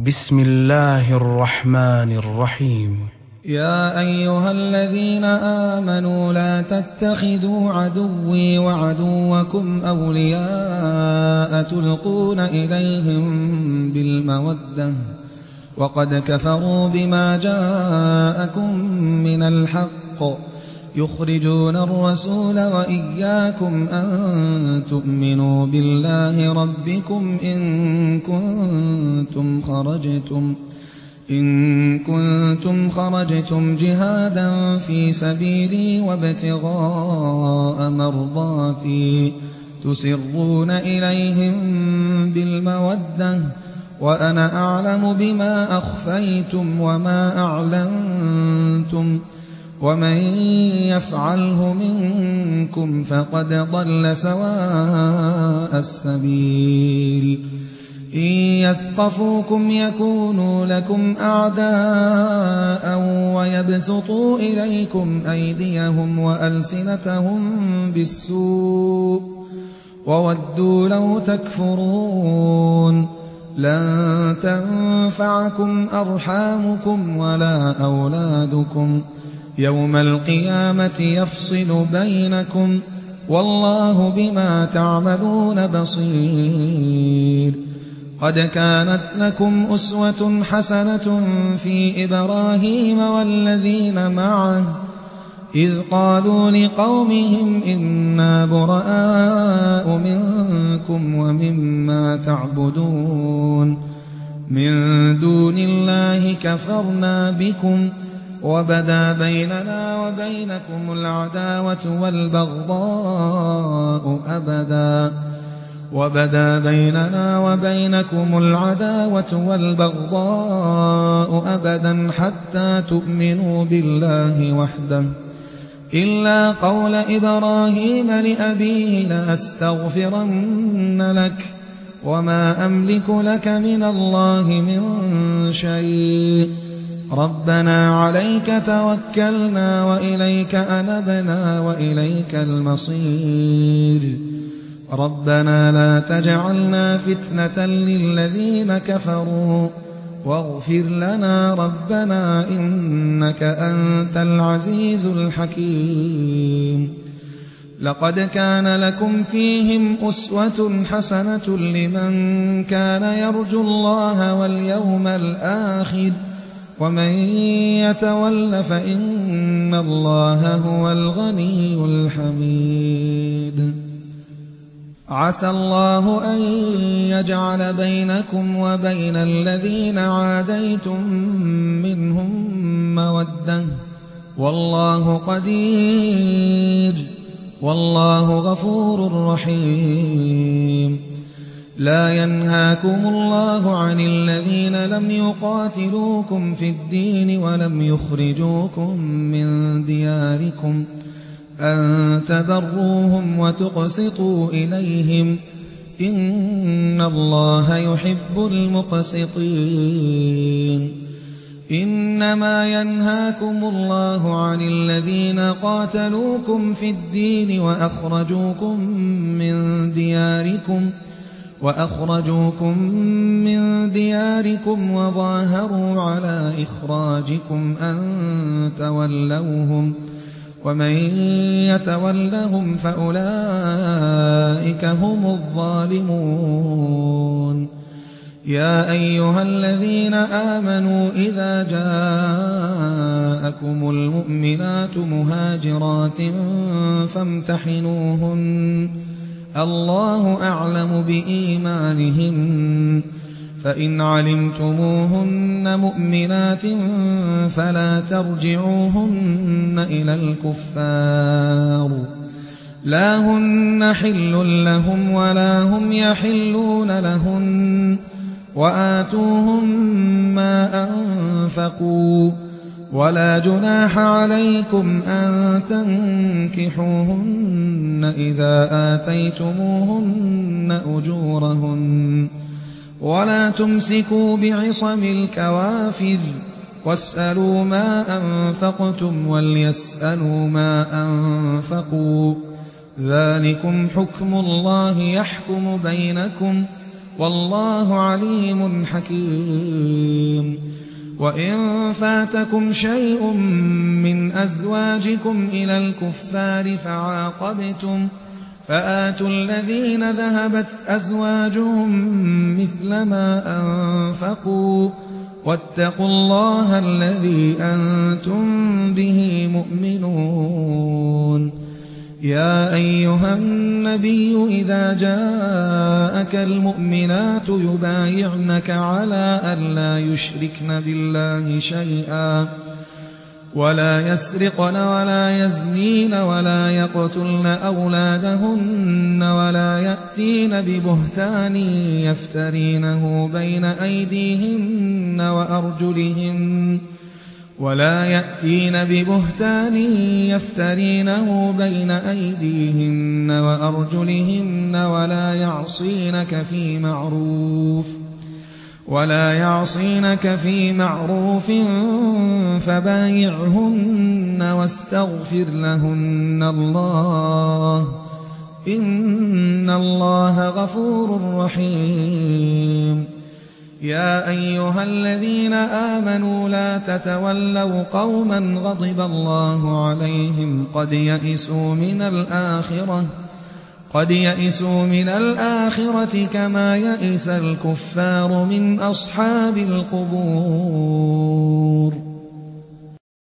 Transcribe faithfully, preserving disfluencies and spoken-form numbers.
بسم الله الرحمن الرحيم. يا أيها الذين آمنوا لا تتخذوا عدوي وعدوكم أولياء تلقون إليهم بالمودة وقد كفروا بما جاءكم من الحق يخرجون الرسول وإياكم أن تؤمنوا بالله ربكم إن كنتم خرجتم إن كنتم خرجتم جهادا في سبيلي وابتغاء مرضاتي تسرون إليهم بالمودة وأنا أعلم بما أخفيتم وما أعلنتم ومن يفعله منكم فقد ضل سواء السبيل. إن يثقفوكم يكونوا لكم أعداء ويبسطوا إليكم أيديهم وألسنتهم بالسوء وودوا لو تكفرون. لن تنفعكم أرحامكم ولا أولادكم يوم القيامة يفصل بينكم والله بما تعملون بصير. قد كانت لكم أسوة حسنة في إبراهيم والذين معه إذ قالوا لقومهم إنا براء منكم ومما تعبدون من دون الله كفرنا بكم وبدا بيننا وبينكم العداوة والبغضاء أبدا وبدا بيننا وبينكم العداوة والبغضاء أبدا حتى تؤمنوا بالله وحده إلا قول إبراهيم لأبيه لأستغفرن لك وما أملك لك من الله من شيء ربنا عليك توكلنا وإليك أنبنا وإليك المصير. ربنا لا تجعلنا فتنة للذين كفروا واغفر لنا ربنا إنك أنت العزيز الحكيم. لقد كان لكم فيهم أسوة حسنة لمن كان يرجو الله واليوم الآخر ومن يتول فإن الله هو الغني الحميد. عسى الله أن يجعل بينكم وبين الذين عاديتم منهم مودة والله قدير والله غفور رحيم. لا ينهاكم الله عن الذين لم يقاتلوكم في الدين ولم يخرجوكم من دياركم أن تبروهم وتقسطوا إليهم إن الله يحب المقسطين. إنما ينهاكم الله عن الذين قاتلوكم في الدين وأخرجوكم من دياركم وأخرجوكم من دياركم وظاهروا على إخراجكم أن تولوهم ومن يتولهم فأولئك هم الظالمون. يا أيها الذين آمنوا إذا جاءكم المؤمنات مهاجرات فامتحنوهن الله أعلم بإيمانهن فإن علمتموهن مؤمنات فلا ترجعوهن إلى الكفار لا هن حل لهم ولا هم يحلون لهن وآتوهم ما أنفقوا ولا جناح عليكم أن تنكحوهن إذا آتيتموهن أجورهن ولا تمسكوا بعصم الكوافر واسألوا ما أنفقتم وليسألوا ما أنفقوا ذلكم حكم الله يحكم بينكم والله عليم حكيم. وإن فاتكم شيء من أزواجكم إلى الكفار فعاقبتم فآتوا الذين ذهبت أزواجهم مثل ما أنفقوا واتقوا الله الذي أنتم به مؤمنون. يا أيها النبي إذا جاءك المؤمنات يبايعنك على أن لا يشركن بالله شيئا ولا يسرقن ولا يزنين ولا يقتلن أولادهن ولا يأتين ببهتان يفترينه بين أيديهن وأرجلهن ولا يأتين ببهتان يفترينه بين أيديهن وأرجلهن ولا يعصينك في معروف ولا يعصينك في معروف فبايعهن واستغفر لهن الله إن الله غفور رحيم. يا أيها الذين آمنوا لا تتولوا قوما غضب الله عليهم قد يئسوا من الآخرة قد يئسوا من الآخرة كما يئس الكفار من أصحاب القبور.